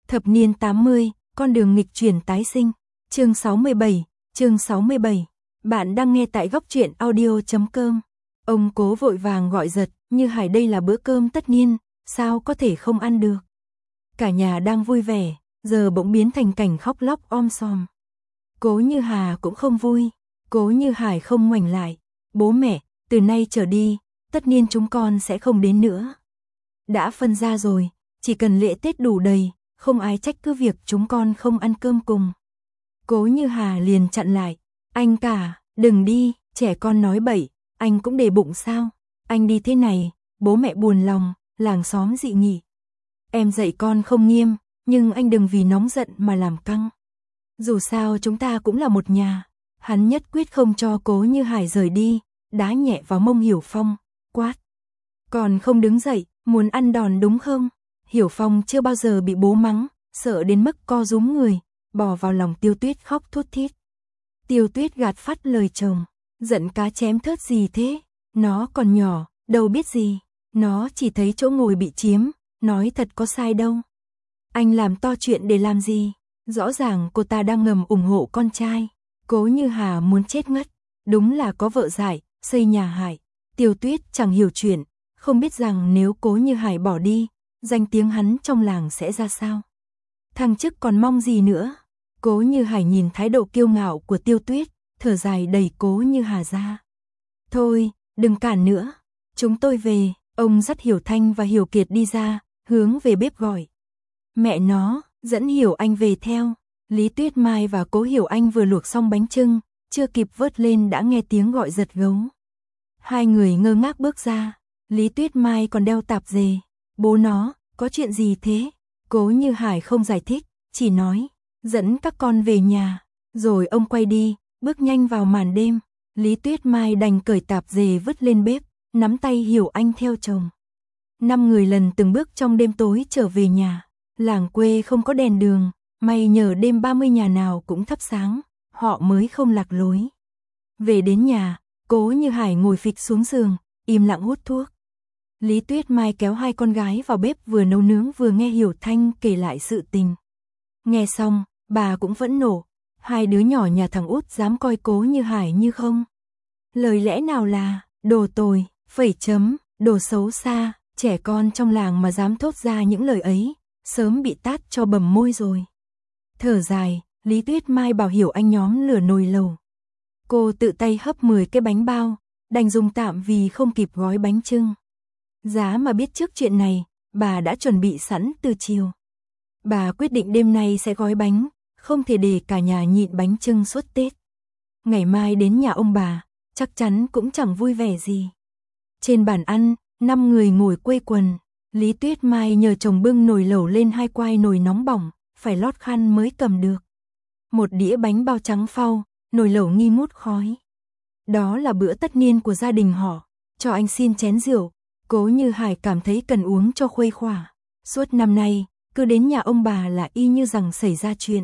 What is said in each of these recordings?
Thập niên 80, con đường nghịch chuyển tái sinh. Chương 67. Bạn đang nghe tại góc truyện audio.com. Ông Cố vội vàng gọi giật, Như Hải đây là bữa cơm tất niên, sao có thể không ăn được. Cả nhà đang vui vẻ, giờ bỗng biến thành cảnh khóc lóc om sòm. Cố Như Hà cũng không vui, Cố Như Hải không ngoảnh lại. Bố mẹ, từ nay trở đi, tất niên chúng con sẽ không đến nữa. Đã phân ra rồi, chỉ cần lễ Tết đủ đầy, không ai trách cứ việc chúng con không ăn cơm cùng. Cố Như Hà liền chặn lại, anh cả, đừng đi, trẻ con nói bậy, anh cũng để bụng sao, anh đi thế này, bố mẹ buồn lòng, làng xóm dị nghị. Em dạy con không nghiêm, nhưng anh đừng vì nóng giận mà làm căng. Dù sao chúng ta cũng là một nhà, hắn nhất quyết không cho Cố Như Hải rời đi, đá nhẹ vào mông Hiểu Phong, quát. Còn không đứng dậy, muốn ăn đòn đúng không? Hiểu Phong chưa bao giờ bị bố mắng, sợ đến mức co rúm người, bò vào lòng Tiêu Tuyết khóc thút thít. Tiêu Tuyết gạt phắt lời chồng, giận cá chém thớt gì thế, nó còn nhỏ, đâu biết gì, nó chỉ thấy chỗ ngồi bị chiếm, nói thật có sai đâu. Anh làm to chuyện để làm gì, rõ ràng cô ta đang ngầm ủng hộ con trai. Cố Như Hà muốn chết ngất, đúng là có vợ dại, xây nhà hại. Tiêu Tuyết chẳng hiểu chuyện, không biết rằng nếu Cố Như Hải bỏ đi, danh tiếng hắn trong làng sẽ ra sao. Thăng chức còn mong gì nữa. Cố Như Hải nhìn thái độ kiêu ngạo của Tiêu Tuyết, thở dài đẩy Cố Như Hà ra. Thôi, đừng cản nữa, chúng tôi về. Ông dắt Hiểu Thanh và Hiểu Kiệt đi ra, hướng về bếp gọi. Mẹ nó, dẫn Hiểu Anh về theo. Lý Tuyết Mai và Cố Hiểu Anh vừa luộc xong bánh chưng, chưa kịp vớt lên đã nghe tiếng gọi giật gấu. Hai người ngơ ngác bước ra, Lý Tuyết Mai còn đeo tạp dề. Bố nó, có chuyện gì thế? Cố Như Hải không giải thích, chỉ nói, dẫn các con về nhà. Rồi ông quay đi, bước nhanh vào màn đêm. Lý Tuyết Mai đành cởi tạp dề vứt lên bếp, nắm tay Hiểu Anh theo chồng. 5 người lần từng bước trong đêm tối trở về nhà. Làng quê không có đèn đường, may nhờ đêm 30 nhà nào cũng thắp sáng, họ mới không lạc lối. Về đến nhà, Cố Như Hải ngồi phịch xuống giường, im lặng hút thuốc. Lý Tuyết Mai kéo hai con gái vào bếp vừa nấu nướng vừa nghe Hiểu Thanh kể lại sự tình. Nghe xong, bà cũng vẫn nổ, hai đứa nhỏ nhà thằng út dám coi Cố Như Hải như không. Lời lẽ nào là, đồ tồi, phẩy chấm, đồ xấu xa, trẻ con trong làng mà dám thốt ra những lời ấy, sớm bị tát cho bầm môi rồi. Thở dài, Lý Tuyết Mai bảo Hiểu Anh nhóm lửa nồi lầu. Cô tự tay hấp 10 cái bánh bao, đành dùng tạm vì không kịp gói bánh chưng. Giá mà biết trước chuyện này, bà đã chuẩn bị sẵn từ chiều. Bà quyết định đêm nay sẽ gói bánh, không thể để cả nhà nhịn bánh chưng suốt Tết. Ngày mai đến nhà ông bà, chắc chắn cũng chẳng vui vẻ gì. Trên bàn ăn, 5 người ngồi quây quần. Lý Tuyết Mai nhờ chồng bưng nồi lẩu lên 2 quai nồi nóng bỏng, phải lót khăn mới cầm được. Một đĩa bánh bao trắng phau, nồi lẩu nghi ngút khói. Đó là bữa tất niên của gia đình họ. Cho anh xin chén rượu. Cố Như Hải cảm thấy cần uống cho khuây khỏa. Suốt năm nay, cứ đến nhà ông bà là y như rằng xảy ra chuyện.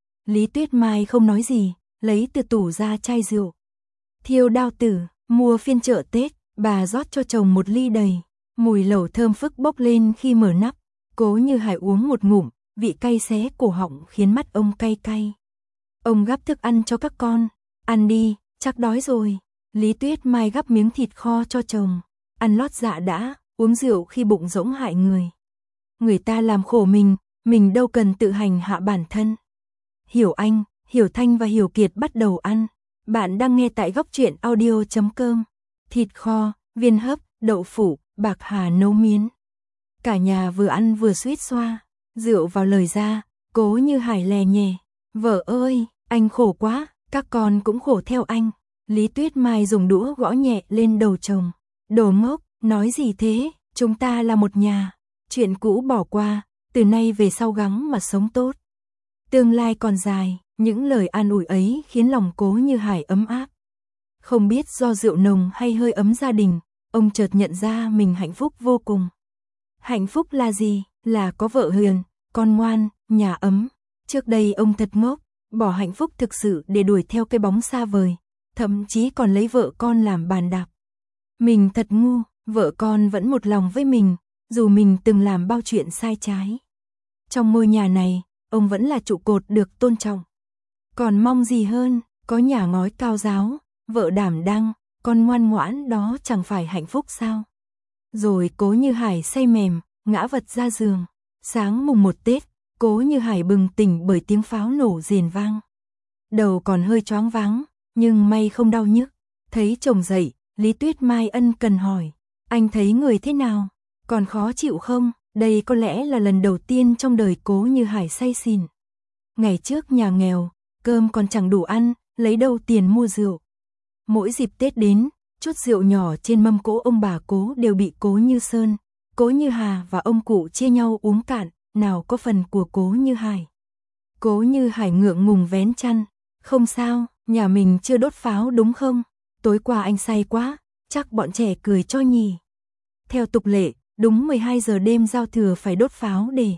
Lý Tuyết Mai không nói gì, lấy từ tủ ra chai rượu. Thiêu đao tử, mua phiên chợ Tết, bà rót cho chồng một ly đầy. Mùi lẩu thơm phức bốc lên khi mở nắp. Cố Như Hải uống một ngụm, vị cay xé cổ họng khiến mắt ông cay cay. Ông gắp thức ăn cho các con. Ăn đi, chắc đói rồi. Lý Tuyết Mai gắp miếng thịt kho cho chồng. Ăn lót dạ đã, uống rượu khi bụng rỗng hại người. Người ta làm khổ mình đâu cần tự hành hạ bản thân. Hiểu Anh, Hiểu Thanh và Hiểu Kiệt bắt đầu ăn. Bạn đang nghe tại góc truyện audio.com. Thịt kho, viên hấp, đậu phụ, bạc hà nấu miến. Cả nhà vừa ăn vừa suýt xoa. Rượu vào lời ra, Cố Như Hải lè nhè. Vợ ơi, anh khổ quá, các con cũng khổ theo anh. Lý Tuyết Mai dùng đũa gõ nhẹ lên đầu chồng. Đồ ngốc, nói gì thế, chúng ta là một nhà. Chuyện cũ bỏ qua, từ nay về sau gắng mà sống tốt. Tương lai còn dài, những lời an ủi ấy khiến lòng Cố Như Hải ấm áp. Không biết do rượu nồng hay hơi ấm gia đình, ông chợt nhận ra mình hạnh phúc vô cùng. Hạnh phúc là gì? Là có vợ hiền, con ngoan, nhà ấm. Trước đây ông thật ngốc, bỏ hạnh phúc thực sự để đuổi theo cái bóng xa vời, thậm chí còn lấy vợ con làm bàn đạp. Mình thật ngu, vợ con vẫn một lòng với mình, dù mình từng làm bao chuyện sai trái. Trong ngôi nhà này, ông vẫn là trụ cột được tôn trọng. Còn mong gì hơn, có nhà ngói cao ráo, vợ đảm đang, con ngoan ngoãn đó chẳng phải hạnh phúc sao? Rồi Cố Như Hải say mềm, ngã vật ra giường. Sáng mùng 1 Tết, Cố Như Hải bừng tỉnh bởi tiếng pháo nổ rền vang. Đầu còn hơi choáng váng, nhưng may không đau nhức. Thấy chồng dậy, Lý Tuyết Mai ân cần hỏi, anh thấy người thế nào? Còn khó chịu không? Đây có lẽ là lần đầu tiên trong đời Cố Như Hải say xỉn. Ngày trước nhà nghèo, cơm còn chẳng đủ ăn, lấy đâu tiền mua rượu. Mỗi dịp Tết đến, chút rượu nhỏ trên mâm cỗ ông bà Cố đều bị Cố Như Sơn, Cố Như Hà và ông cụ chia nhau uống cạn, nào có phần của Cố Như Hải. Cố Như Hải ngượng ngùng vén chăn, không sao, nhà mình chưa đốt pháo đúng không? Tối qua anh say quá, chắc bọn trẻ cười cho nhỉ. Theo tục lệ, đúng 12 giờ đêm giao thừa phải đốt pháo để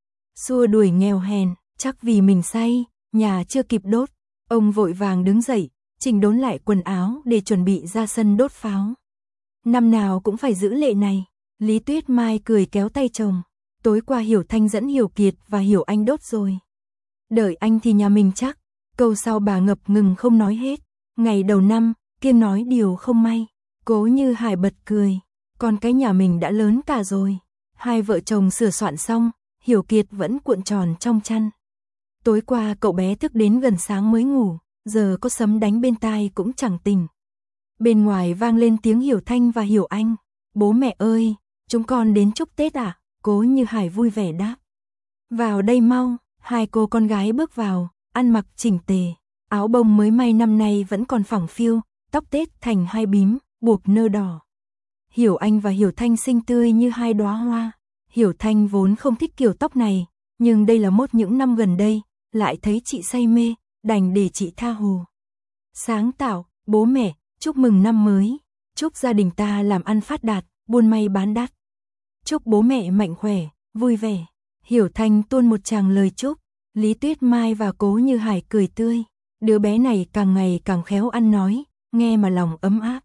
xua đuổi nghèo hèn, chắc vì mình say, nhà chưa kịp đốt. Ông vội vàng đứng dậy, chỉnh đốn lại quần áo để chuẩn bị ra sân đốt pháo. Năm nào cũng phải giữ lệ này. Lý Tuyết Mai cười kéo tay chồng. Tối qua Hiểu Thanh dẫn Hiểu Kiệt và Hiểu Anh đốt rồi. Đợi anh thì nhà mình chắc. Câu sau bà ngập ngừng không nói hết. Ngày đầu năm, Kiêm nói điều không may. Cố Như Hải bật cười. Còn cái nhà mình đã lớn cả rồi. Hai vợ chồng sửa soạn xong, Hiểu Kiệt vẫn cuộn tròn trong chăn. Tối qua cậu bé thức đến gần sáng mới ngủ, giờ có sấm đánh bên tai cũng chẳng tỉnh. Bên ngoài vang lên tiếng Hiểu Thanh và Hiểu Anh. Bố mẹ ơi, chúng con đến chúc Tết à? Cố Như Hải vui vẻ đáp. Vào đây mau. Hai cô con gái bước vào, ăn mặc chỉnh tề. Áo bông mới may năm nay vẫn còn phẳng phiu, tóc Tết thành hai bím, buộc nơ đỏ. Hiểu Anh và Hiểu Thanh xinh tươi như hai đóa hoa. Hiểu Thanh vốn không thích kiểu tóc này, nhưng đây là mốt những năm gần đây, lại thấy chị say mê, đành để chị tha hồ. Sáng tạo, bố mẹ, chúc mừng năm mới, chúc gia đình ta làm ăn phát đạt, buôn may bán đắt. Chúc bố mẹ mạnh khỏe, vui vẻ. Hiểu Thanh tuôn một tràng lời chúc, Lý Tuyết Mai và Cố Như Hải cười tươi. Đứa bé này càng ngày càng khéo ăn nói, nghe mà lòng ấm áp.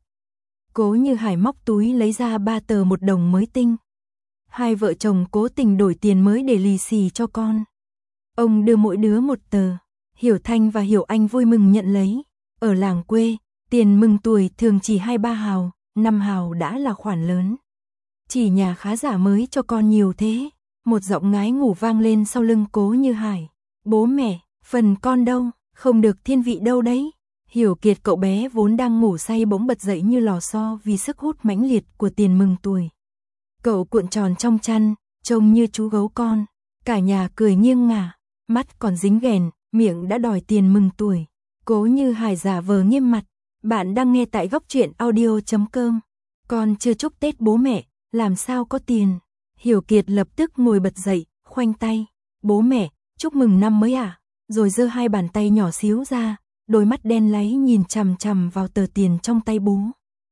Cố Như Hải móc túi lấy ra 3 tờ 1 đồng mới tinh. Hai vợ chồng cố tình đổi tiền mới để lì xì cho con. Ông đưa mỗi đứa 1 tờ. Hiểu Thanh và Hiểu Anh vui mừng nhận lấy. Ở làng quê, tiền mừng tuổi thường chỉ 2-3 hào, 5 hào đã là khoản lớn. Chỉ nhà khá giả mới cho con nhiều thế. Một giọng ngái ngủ vang lên sau lưng Cố Như Hải. Bố mẹ, phần con đâu, không được thiên vị đâu đấy. Hiểu Kiệt cậu bé vốn đang ngủ say bỗng bật dậy như lò xo vì sức hút mãnh liệt của tiền mừng tuổi. Cậu cuộn tròn trong chăn, trông như chú gấu con. Cả nhà cười nghiêng ngả, mắt còn dính ghèn, miệng đã đòi tiền mừng tuổi. Cố Như Hải giả vờ nghiêm mặt. Bạn đang nghe tại góc truyện audio.com. Con chưa chúc Tết bố mẹ, làm sao có tiền. Hiểu Kiệt lập tức ngồi bật dậy, khoanh tay. Bố mẹ, chúc mừng năm mới à? Rồi giơ hai bàn tay nhỏ xíu ra, đôi mắt đen láy nhìn chằm chằm vào tờ tiền trong tay bố.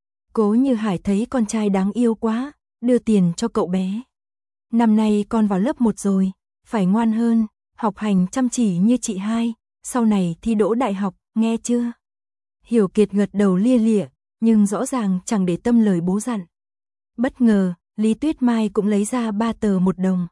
Cố Như Hải thấy con trai đáng yêu quá, đưa tiền cho cậu bé. Năm nay con vào lớp 1 rồi, phải ngoan hơn, học hành chăm chỉ như chị hai, sau này thi đỗ đại học, nghe chưa? Hiểu Kiệt gật đầu lia lịa, nhưng rõ ràng chẳng để tâm lời bố dặn. Bất ngờ, Lý Tuyết Mai cũng lấy ra 3 tờ 1 đồng.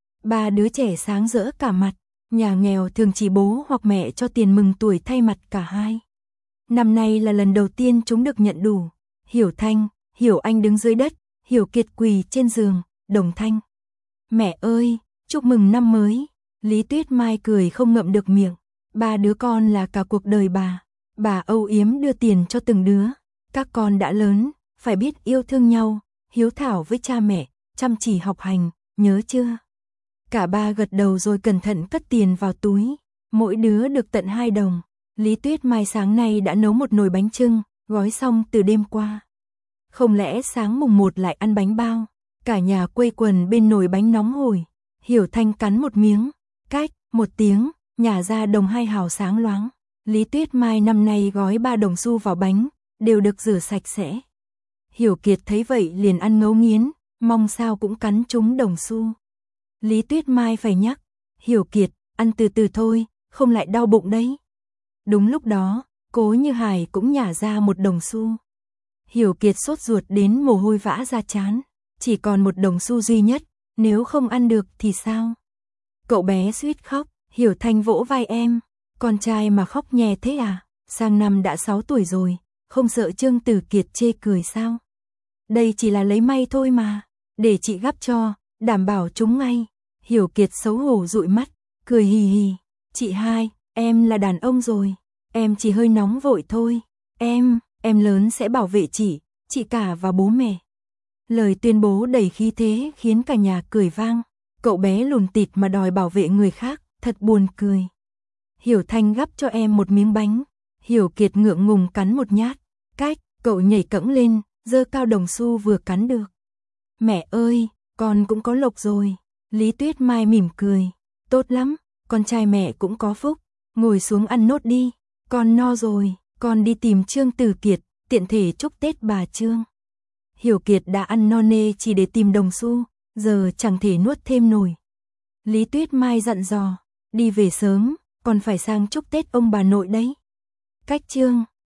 3 đứa trẻ sáng rỡ cả mặt, nhà nghèo thường chỉ bố hoặc mẹ cho tiền mừng tuổi thay mặt cả hai. Năm nay là lần đầu tiên chúng được nhận đủ. Hiểu Thanh, Hiểu Anh đứng dưới đất, Hiểu Kiệt quỳ trên giường, đồng thanh. Mẹ ơi, chúc mừng năm mới. Lý Tuyết Mai cười không ngậm được miệng. 3 đứa con là cả cuộc đời bà. Bà âu yếm đưa tiền cho từng đứa. Các con đã lớn, phải biết yêu thương nhau, hiếu thảo với cha mẹ, chăm chỉ học hành, nhớ chưa? Cả ba gật đầu rồi cẩn thận cất tiền vào túi. Mỗi đứa được tận 2 đồng. Lý Tuyết Mai sáng nay đã nấu một nồi bánh chưng, gói xong từ đêm qua. Không lẽ sáng mùng 1 lại ăn bánh bao? Cả nhà quây quần bên nồi bánh nóng hổi. Hiểu Thanh cắn một miếng, cách một tiếng, nhả ra đồng 2 hào sáng loáng. Lý Tuyết Mai năm nay gói 3 đồng xu vào bánh, đều được rửa sạch sẽ. Hiểu Kiệt thấy vậy liền ăn ngấu nghiến, mong sao cũng cắn trúng đồng xu. Lý Tuyết Mai phải nhắc, Hiểu Kiệt, ăn từ từ thôi, không lại đau bụng đấy. Đúng lúc đó, Cố Như Hải cũng nhả ra 1 đồng xu. Hiểu Kiệt sốt ruột đến mồ hôi vã ra trán, chỉ còn 1 đồng xu duy nhất, nếu không ăn được thì sao? Cậu bé suýt khóc, Hiểu Thanh vỗ vai em. Con trai mà khóc nhè thế à? Sang năm đã 6 tuổi rồi, không sợ Trương Tử Kiệt chê cười sao? Đây chỉ là lấy may thôi mà, để chị gắp cho, đảm bảo trúng ngay. Hiểu Kiệt xấu hổ dụi mắt, cười hì hì. Chị hai, em là đàn ông rồi, em chỉ hơi nóng vội thôi. Em lớn sẽ bảo vệ chị cả và bố mẹ. Lời tuyên bố đầy khí thế khiến cả nhà cười vang. Cậu bé lùn tịt mà đòi bảo vệ người khác, thật buồn cười. Hiểu Thanh gắp cho em một miếng bánh. Hiểu Kiệt ngượng ngùng cắn một nhát. Cách, cậu nhảy cẫng lên, giơ cao đồng xu vừa cắn được. Mẹ ơi, con cũng có lộc rồi. Lý Tuyết Mai mỉm cười. Tốt lắm, con trai mẹ cũng có phúc. Ngồi xuống ăn nốt đi, con no rồi, con đi tìm Trương Tử Kiệt, tiện thể chúc Tết bà Trương. Hiểu Kiệt đã ăn no nê chỉ để tìm đồng xu, giờ chẳng thể nuốt thêm nổi. Lý Tuyết Mai dặn dò, đi về sớm, còn phải sang chúc Tết ông bà nội đấy. Cách Trương